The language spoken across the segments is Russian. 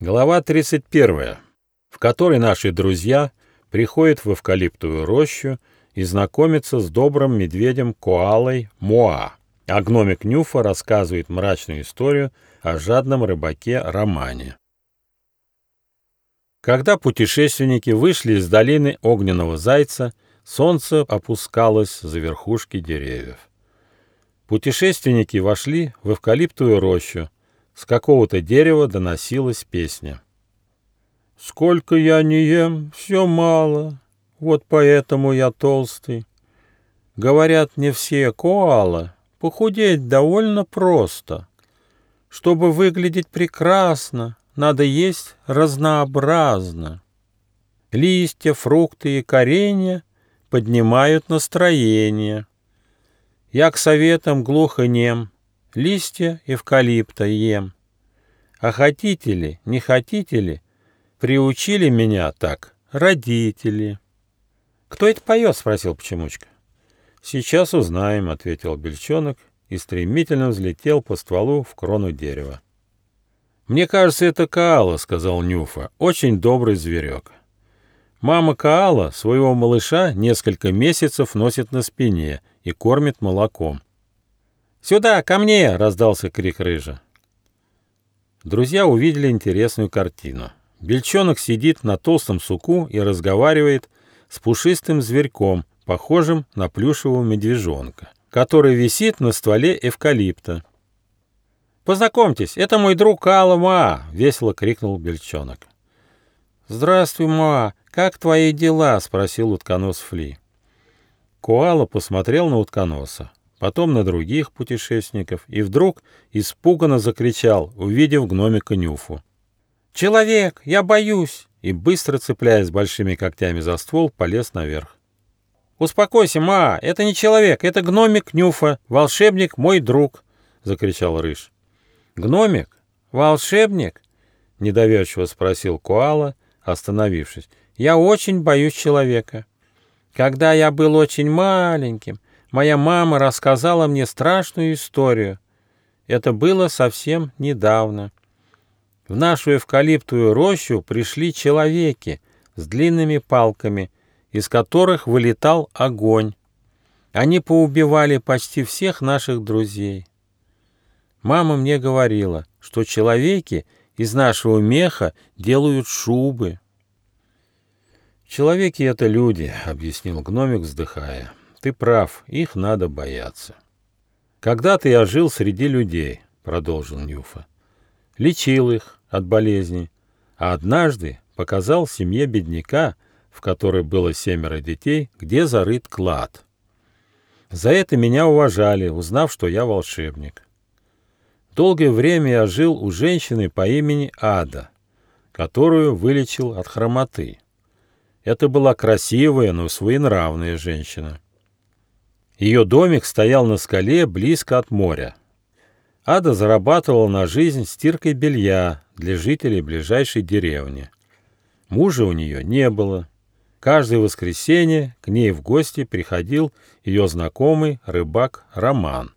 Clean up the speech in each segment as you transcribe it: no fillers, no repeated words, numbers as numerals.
Глава 31, в которой наши друзья приходят в эвкалиптовую рощу и знакомятся с добрым медведем-коалой Моа, а гномик Нюфа рассказывает мрачную историю о жадном рыбаке Романе. Когда путешественники вышли из долины Огненного Зайца, солнце опускалось за верхушки деревьев. Путешественники вошли в эвкалиптовую рощу. С какого-то дерева доносилась песня. «Сколько я не ем, все мало, вот поэтому я толстый. Говорят, не все коала, похудеть довольно просто. Чтобы выглядеть прекрасно, надо есть разнообразно. Листья, фрукты и коренья поднимают настроение. Я к советам глухо нем, листья эвкалипта ем. А хотите ли, не хотите ли, приучили меня так родители». «Кто это поет?» — спросил Почемучка. «Сейчас узнаем», — ответил Бельчонок и стремительно взлетел по стволу в крону дерева. «Мне кажется, это коала», — сказал Нюфа, — «очень добрый зверек. Мама коала своего малыша несколько месяцев носит на спине и кормит молоком». «Сюда, ко мне!» — раздался крик Рыжа. Друзья увидели интересную картину. Бельчонок сидит на толстом суку и разговаривает с пушистым зверьком, похожим на плюшевого медвежонка, который висит на стволе эвкалипта. «Познакомьтесь, это мой друг Коала Моа!» — весело крикнул Бельчонок. «Здравствуй, Моа, как твои дела?» — спросил утконос Фли. Коала посмотрел на утконоса, потом на других путешественников и вдруг испуганно закричал, увидев гномика Нюфу. «Человек, я боюсь!» и, быстро цепляясь большими когтями за ствол, полез наверх. «Успокойся, Ма, это не человек, это гномик Нюфа, волшебник мой друг!» — закричал Рыж. «Гномик? Волшебник?» — недоверчиво спросил Коала, остановившись. «Я очень боюсь человека. Когда я был очень маленьким, моя мама рассказала мне страшную историю. Это было совсем недавно. В нашу эвкалиптовую рощу пришли человеки с длинными палками, из которых вылетал огонь. Они поубивали почти всех наших друзей. Мама мне говорила, что человеки из нашего меха делают шубы». «Человеки — это люди», — объяснил гномик, вздыхая. «Ты прав, их надо бояться». «Когда-то я жил среди людей», — продолжил Нюфа. «Лечил их от болезней, а однажды показал семье бедняка, в которой было 7 детей, где зарыт клад. За это меня уважали, узнав, что я волшебник. Долгое время я жил у женщины по имени Ада, которую вылечил от хромоты. Это была красивая, но своенравная женщина. Ее домик стоял на скале близко от моря. Ада зарабатывала на жизнь стиркой белья для жителей ближайшей деревни. Мужа у нее не было. Каждое воскресенье к ней в гости приходил ее знакомый рыбак Роман.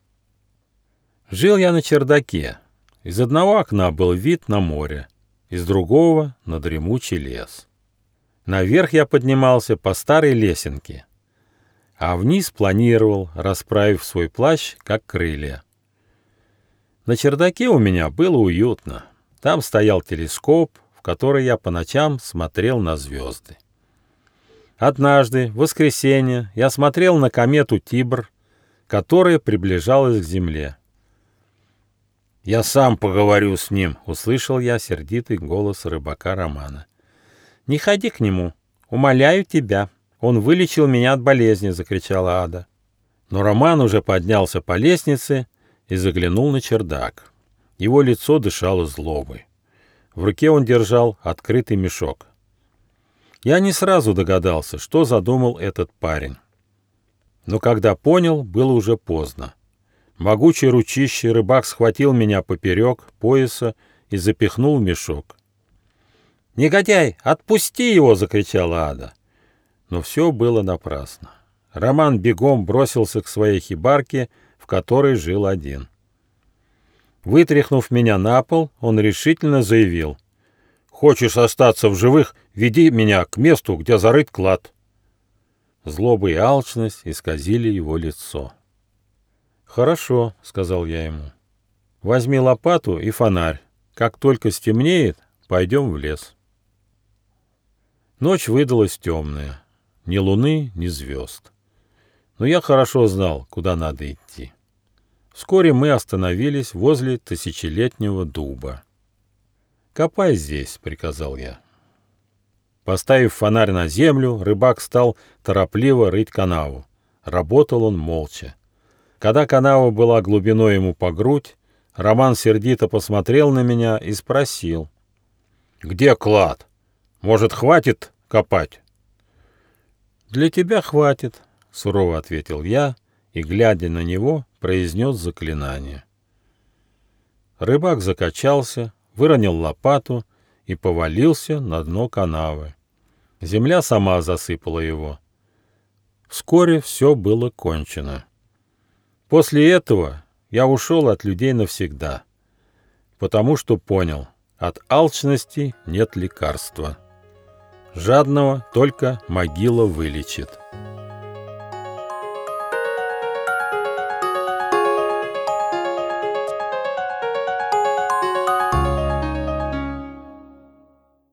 Жил я на чердаке. Из одного окна был вид на море, из другого — на дремучий лес. Наверх я поднимался по старой лесенке, а вниз планировал, расправив свой плащ, как крылья. На чердаке у меня было уютно. Там стоял телескоп, в который я по ночам смотрел на звезды. Однажды, в воскресенье, я смотрел на комету Тибр, которая приближалась к Земле. «Я сам поговорю с ним», — услышал я сердитый голос рыбака Романа. «Не ходи к нему, умоляю тебя. Он вылечил меня от болезни», — закричала Ада. Но Роман уже поднялся по лестнице и заглянул на чердак. Его лицо дышало злобой. В руке он держал открытый мешок. Я не сразу догадался, что задумал этот парень. Но когда понял, было уже поздно. Могучей ручищей рыбак схватил меня поперек пояса и запихнул в мешок. «Негодяй, отпусти его!» — закричала Ада. Но все было напрасно. Роман бегом бросился к своей хибарке, в которой жил один. Вытряхнув меня на пол, он решительно заявил: Хочешь остаться в живых, веди меня к месту, где зарыт клад. Злоба и алчность исказили его лицо. «Хорошо», — сказал я ему. «Возьми лопату и фонарь. Как только стемнеет, пойдем в лес». Ночь выдалась темная. Ни луны, ни звезд. Но я хорошо знал, куда надо идти. Вскоре мы остановились возле тысячелетнего дуба. «Копай здесь», — приказал я. Поставив фонарь на землю, рыбак стал торопливо рыть канаву. Работал он молча. Когда канава была глубиной ему по грудь, Роман сердито посмотрел на меня и спросил: «Где клад? Может, хватит копать?» «Для тебя хватит», — сурово ответил я и, глядя на него, произнес заклинание. Рыбак закачался, выронил лопату и повалился на дно канавы. Земля сама засыпала его. Вскоре все было кончено. После этого я ушел от людей навсегда, потому что понял: от алчности нет лекарства. Жадного только могила вылечит.